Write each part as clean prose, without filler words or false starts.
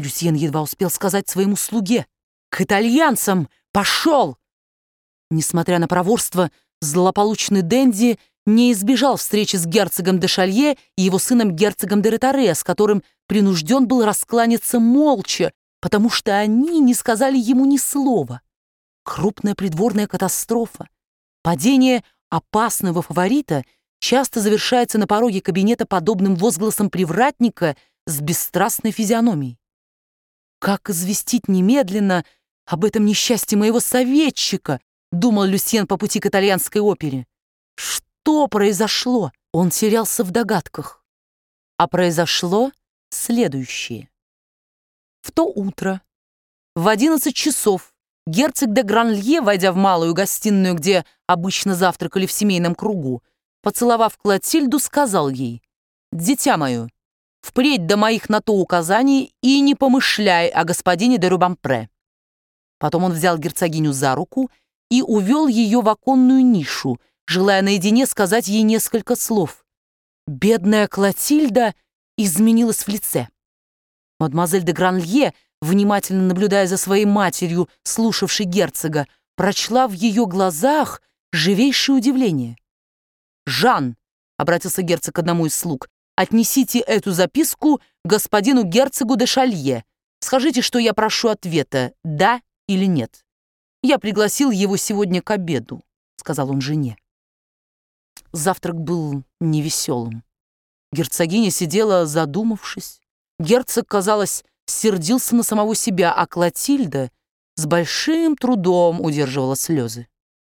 Люсьен едва успел сказать своему слуге: «К итальянцам! Пошел!» Несмотря на проворство, злополучный Дэнди не избежал встречи с герцогом де Шалье и его сыном герцогом де Ретаре, с которым принужден был раскланяться молча, потому что они не сказали ему ни слова. Крупная придворная катастрофа, падение опасного фаворита часто завершается на пороге кабинета подобным возгласом привратника с бесстрастной физиономией. «Как известить немедленно об этом несчастье моего советчика?» — думал Люсьен по пути к итальянской опере. Что произошло? Он терялся в догадках. А произошло следующее. В то утро, в 11 часов, герцог де Гранлье, войдя в малую гостиную, где обычно завтракали в семейном кругу, поцеловав Клотильду, сказал ей: «Дитя мое, впредь до моих на то указаний и не помышляй о господине де Рубампре». Потом он взял герцогиню за руку и увел ее в оконную нишу, желая наедине сказать ей несколько слов. Бедная Клотильда изменилась в лице. Мадемуазель де Гранлье, внимательно наблюдая за своей матерью, слушавшей герцога, прочла в ее глазах живейшее удивление. «Жан», — обратился герцог к одному из слуг, «отнесите эту записку господину герцогу де Шалье. Скажите, что я прошу ответа, да или нет. Я пригласил его сегодня к обеду», — сказал он жене. Завтрак был невеселым. Герцогиня сидела, задумавшись. Герцог, казалось, сердился на самого себя, а Клотильда с большим трудом удерживала слезы.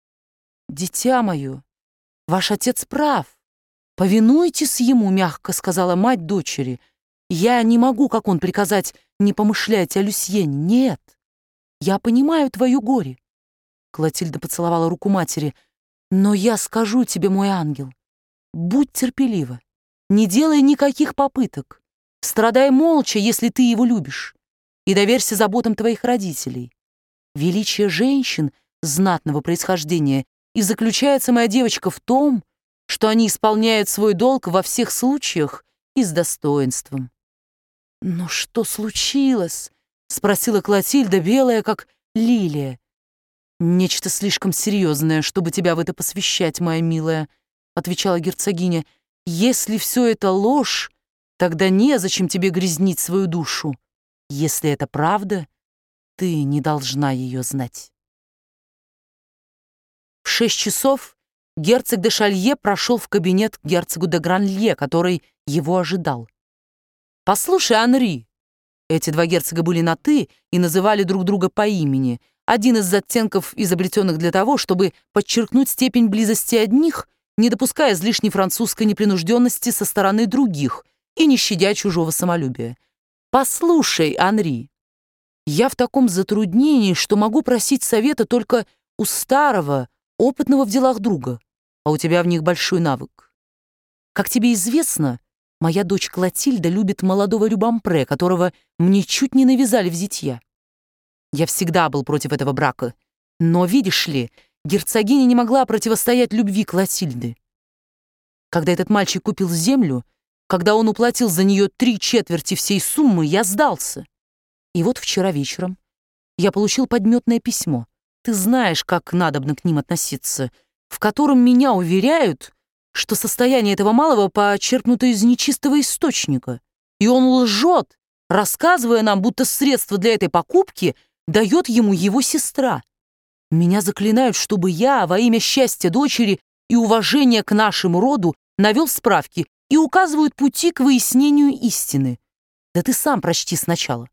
«Дитя мое, ваш отец прав. Повинуйтесь ему», — мягко сказала мать дочери. «Я не могу, как он, приказать не помышлять о Люсьене. Нет, я понимаю твое горе». Клотильда поцеловала руку матери. «Но я скажу тебе, мой ангел, будь терпелива, не делай никаких попыток, страдай молча, если ты его любишь, и доверься заботам твоих родителей. Величие женщин знатного происхождения и заключается, моя девочка, в том, что они исполняют свой долг во всех случаях и с достоинством». «Но что случилось?» — спросила Клотильда, белая, как лилия. «Нечто слишком серьезное, чтобы тебя в это посвящать, моя милая», — отвечала герцогиня. «Если все это ложь, тогда незачем тебе грязнить свою душу. Если это правда, ты не должна ее знать». В 6 часов герцог де Шалье прошел в кабинет к герцогу де Гранлье, который его ожидал. «Послушай, Анри», эти два герцога были на «ты» и называли друг друга по имени, один из оттенков, изобретенных для того, чтобы подчеркнуть степень близости одних, не допуская излишней французской непринужденности со стороны других и не щадя чужого самолюбия. «Послушай, Анри, я в таком затруднении, что могу просить совета только у старого, опытного в делах друга, а у тебя в них большой навык. Как тебе известно, моя дочь Клотильда любит молодого Рубампре, которого мне чуть не навязали в зятья. Я всегда был против этого брака, но, видишь ли, герцогиня не могла противостоять любви Клотильды. Когда этот мальчик купил землю, когда он уплатил за нее 3/4 всей суммы, я сдался. И вот вчера вечером я получил подметное письмо. Ты знаешь, как надобно к ним относиться, в котором меня уверяют, что состояние этого малого почерпнуто из нечистого источника, и он лжет, рассказывая нам, будто средства для этой покупки дает ему его сестра. Меня заклинают, чтобы я во имя счастья дочери и уважения к нашему роду навел справки и указывают пути к выяснению истины. Да ты сам прочти сначала».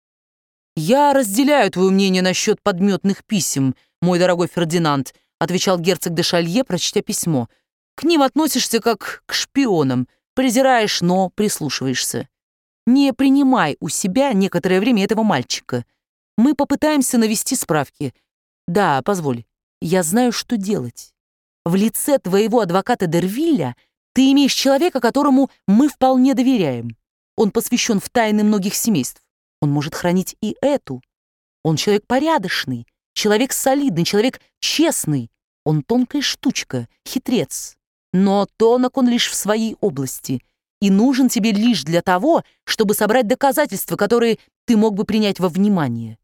«Я разделяю твое мнение насчет подметных писем, мой дорогой Фердинанд», отвечал герцог де Шалье, прочтя письмо. «К ним относишься как к шпионам, презираешь, но прислушиваешься. Не принимай у себя некоторое время этого мальчика. Мы попытаемся навести справки. Да, позволь, я знаю, что делать. В лице твоего адвоката Дервилля ты имеешь человека, которому мы вполне доверяем. Он посвящен в тайны многих семейств. Он может хранить и эту. Он человек порядочный, человек солидный, человек честный. Он тонкая штучка, хитрец. Но тонок он лишь в своей области и нужен тебе лишь для того, чтобы собрать доказательства, которые ты мог бы принять во внимание.